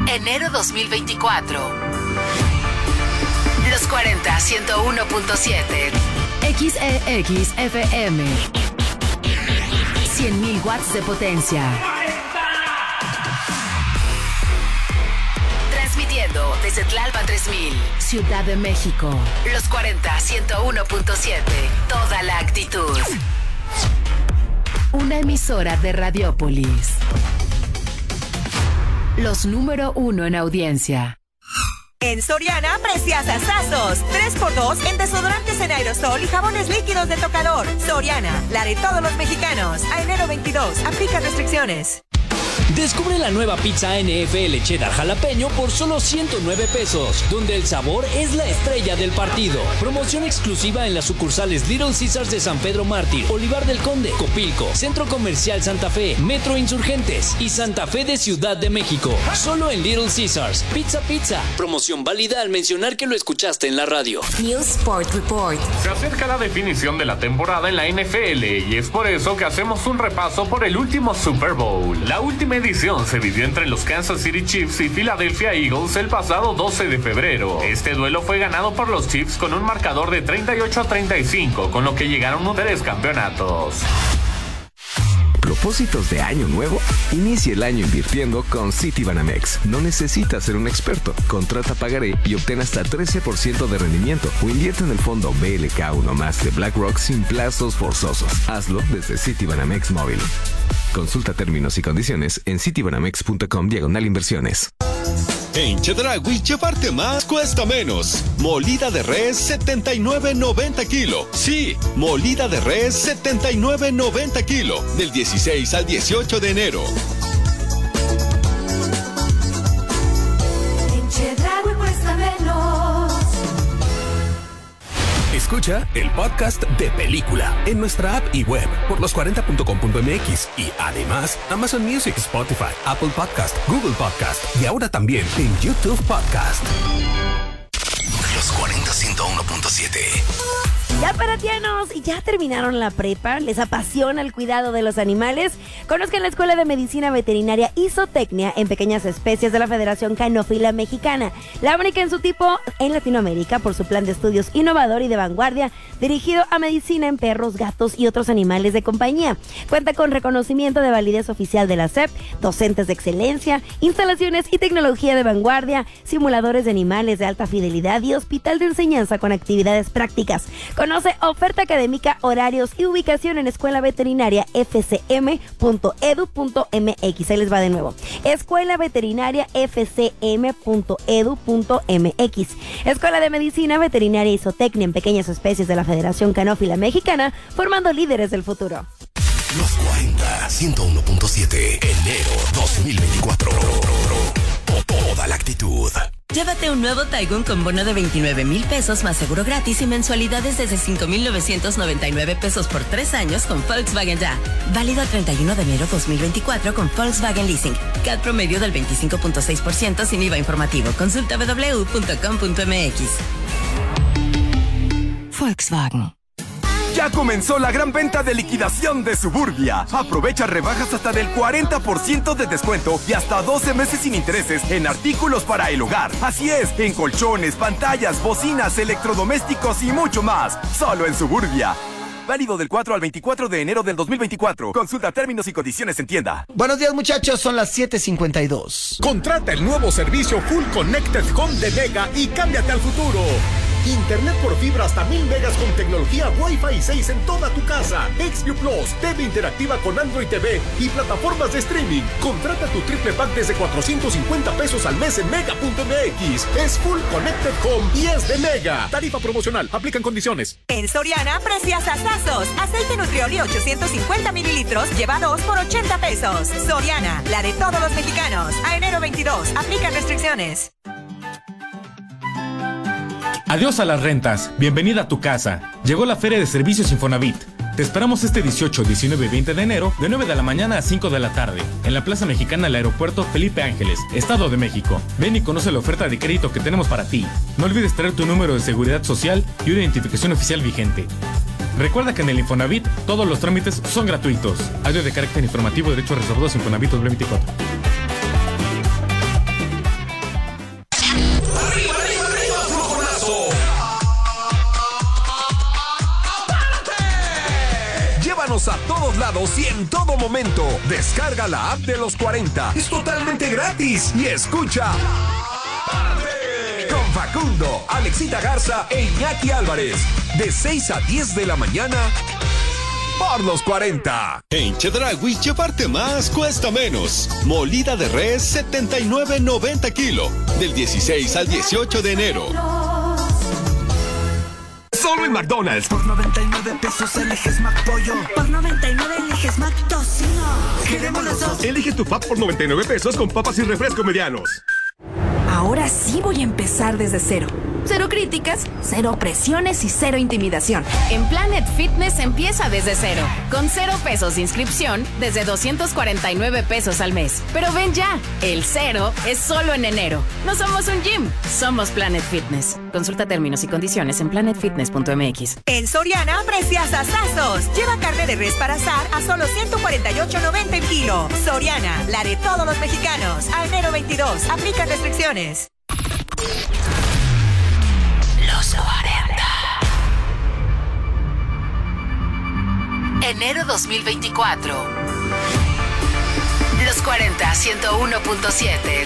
enero 2024. Los 40, 101.7. XEXFM. 100.000 watts de potencia. Transmitiendo desde Tlalpan 3000, Ciudad de México. Los 40, 101.7. Toda la actitud. Una emisora de Radiópolis. Los número 1 en audiencia. En Soriana, preciosazazos. 3x2 en desodorantes en aerosol y jabones líquidos de tocador. Soriana, la de todos los mexicanos. A enero 22, aplica restricciones. Descubre la nueva pizza NFL Cheddar Jalapeño por solo 109 pesos, donde el sabor es la estrella del partido. Promoción exclusiva en las sucursales Little Caesars de San Pedro Mártir, Olivar del Conde, Copilco, Centro Comercial Santa Fe, Metro Insurgentes y Santa Fe de Ciudad de México. Solo en Little Caesars. Pizza Pizza. Promoción válida al mencionar que lo escuchaste en la radio. News Sport Report. Se acerca la definición de la temporada en la NFL y es por eso que hacemos un repaso por el último Super Bowl. La última edición se vivió entre los Kansas City Chiefs y Philadelphia Eagles el pasado 12 de febrero. Este duelo fue ganado por los Chiefs con un marcador de 38-35, con lo que llegaron a 3 campeonatos. ¿Propósitos de año nuevo? Inicie el año invirtiendo con Citibanamex. No necesitas ser un experto. Contrata pagaré y obtén hasta 13% de rendimiento o invierte en el fondo BLK1 más de BlackRock sin plazos forzosos. Hazlo desde Citibanamex Móvil. Consulta términos y condiciones en citibanamex.com/inversiones. En Chedraui, llevarte más cuesta menos. Molida de res 79.90 kilo. Sí, molida de res 79.90 kilo. Del 16 al 18 de enero. En Chedraui cuesta menos. Escucha el podcast de Película en nuestra app y web por los40.com.mx y además Amazon Music, Spotify, Apple Podcast, Google Podcast y ahora también en YouTube Podcast. Los 40 101.7. Ya paratianos, ya terminaron la prepa, les apasiona el cuidado de los animales. Conozcan la Escuela de Medicina Veterinaria y Zootecnia en Pequeñas Especies de la Federación Canófila Mexicana, la única en su tipo en Latinoamérica por su plan de estudios innovador y de vanguardia dirigido a medicina en perros, gatos y otros animales de compañía. Cuenta con reconocimiento de validez oficial de la SEP, docentes de excelencia, instalaciones y tecnología de vanguardia, simuladores de animales de alta fidelidad y hospital de enseñanza con actividades prácticas. Conoce oferta académica, horarios y ubicación en Escuela Veterinaria fcm.edu.mx. Ahí les va de nuevo. Escuela Veterinaria fcm.edu.mx. Escuela de Medicina Veterinaria y Zootecnia en Pequeñas Especies de la Federación Canófila Mexicana, formando líderes del futuro. Los 40, 101.7, enero 2024. Toda la actitud. Llévate un nuevo Taigun con bono de 29,000 pesos más seguro gratis y mensualidades desde 5,999 pesos por 3 años con Volkswagen Ya. Válido a 31 de enero 2024 con Volkswagen Leasing. CAT promedio del 25.6% sin IVA informativo. Consulta www.com.mx. Volkswagen. Ya comenzó la gran venta de liquidación de Suburbia. Aprovecha rebajas hasta del 40% de descuento y hasta 12 meses sin intereses en artículos para el hogar. Así es, en colchones, pantallas, bocinas, electrodomésticos y mucho más. Solo en Suburbia. Válido del 4 al 24 de enero del 2024. Consulta términos y condiciones en tienda. Buenos días, muchachos, son las 7:52. Contrata el nuevo servicio Full Connected Home de Mega y cámbiate al futuro. Internet por fibra hasta 1000 megas con tecnología Wi-Fi 6 en toda tu casa. XView Plus, TV interactiva con Android TV y plataformas de streaming. Contrata tu triple pack desde 450 pesos al mes en mega.mx. Es Full Connected Home y es de Mega. Tarifa promocional. Aplican condiciones. En Soriana, preciosazazos. Aceite Nutrioli 850 mililitros, lleva 2 por 80 pesos. Soriana, la de todos los mexicanos. A enero 22, aplican restricciones. Adiós a las rentas, bienvenida a tu casa. Llegó la Feria de Servicios Infonavit. Te esperamos este 18, 19 y 20 de enero, de 9 de la mañana a 5 de la tarde, en la Plaza Mexicana del Aeropuerto Felipe Ángeles, Estado de México. Ven y conoce la oferta de crédito que tenemos para ti. No olvides traer tu número de seguridad social y una identificación oficial vigente. Recuerda que en el Infonavit todos los trámites son gratuitos. Audio de carácter informativo, derechos reservados Infonavit 2024. Llévanos a todos lados y en todo momento. Descarga la app de los 40. Es totalmente gratis. Y escucha con Facundo, Alexita Garza e Iñaki Álvarez. De 6 a 10 de la mañana por los 40. En Chedraui, llevarte más cuesta menos. Molida de res 79.90 kilo. Del 16 al 18 de enero. Solo en McDonald's. Por 99 pesos eliges McPollo. Por 99 eliges McTocino. Queremos los dos. Elige tu pap por 99 pesos con papas y refresco medianos. Ahora sí voy a empezar desde cero. Cero críticas, cero presiones y cero intimidación. En Planet Fitness empieza desde cero, con 0 pesos de inscripción desde 249 pesos al mes. Pero ven ya, el cero es solo en enero. No somos un gym, somos Planet Fitness. Consulta términos y condiciones en planetfitness.mx. En Soriana, preciasazazos. Lleva carne de res para asar a solo 148.90 el kilo. Soriana, la de todos los mexicanos. A enero 22, aplica restricciones. Los 40. Enero 2024. Los 40, 101.7.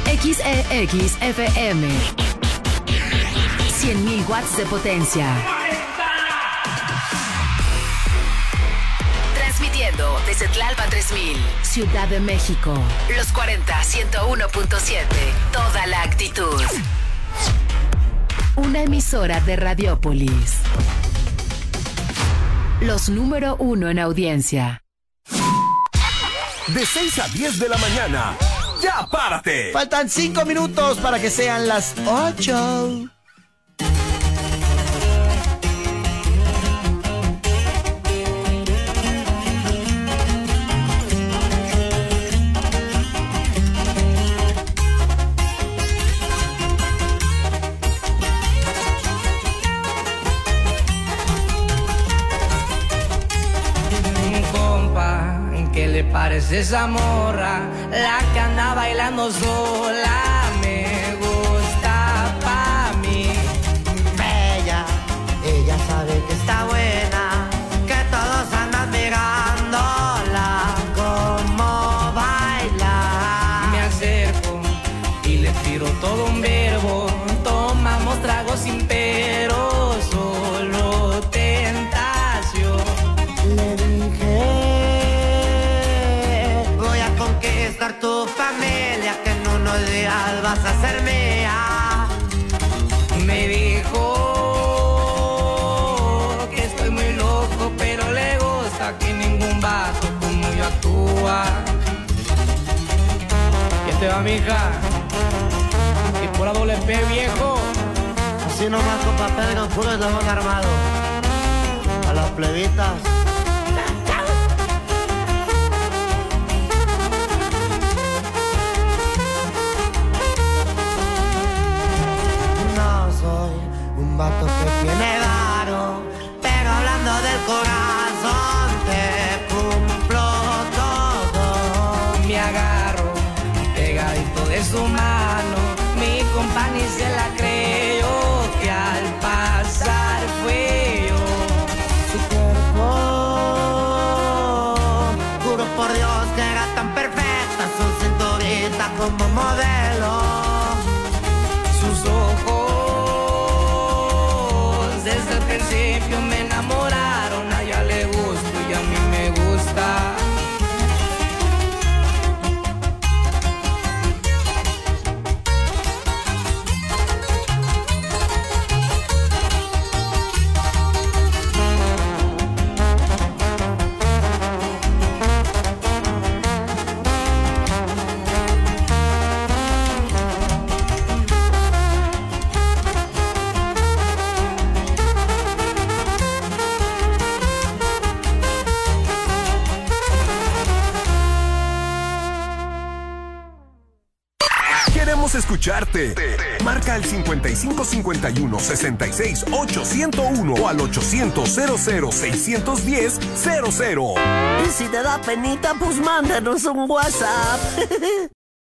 XEXFM. 100.000 watts de potencia. Transmitiendo desde Tlalpan 3000. Ciudad de México. Los 40, 101.7. Toda la actitud. Una emisora de Radiópolis. Los número 1 en audiencia. De 6 a 10 de la mañana. ¡Ya párate! Faltan 5 minutos para que sean las 8. ¿Qué le parece esa morra? La que anda bailando sola. Me gusta pa' mí. Bella, ella sabe que está buena, que todos andan mirándola como baila. Me acerco y le tiro todo un verbo. Tomamos tragos sin pero, solo tentación. Le dije, conquistar tu familia, que en unos días vas a ser mía. Me dijo que estoy muy loco, pero le gusta que ningún vato como yo actúa. ¿Qué te va, mija? Y por la doble P, viejo. Así nomás con papel con puro eslabón armado. A las plebitas. Un vato que tiene varo, pero hablando del corazón te cumplo todo. Me agarro pegadito de su mano, mi compa ni se la creyó, que al pasar fue yo. Su cuerpo, juro por Dios que era tan perfecta, su cinturita como modelo, sus ojos desde el principio me enamoraron. A ella le gusto y a mí me gusta. Escucharte. Marca al 5551-66-801 o al 800-00-610-00. Y si te da penita, pues mándanos un WhatsApp.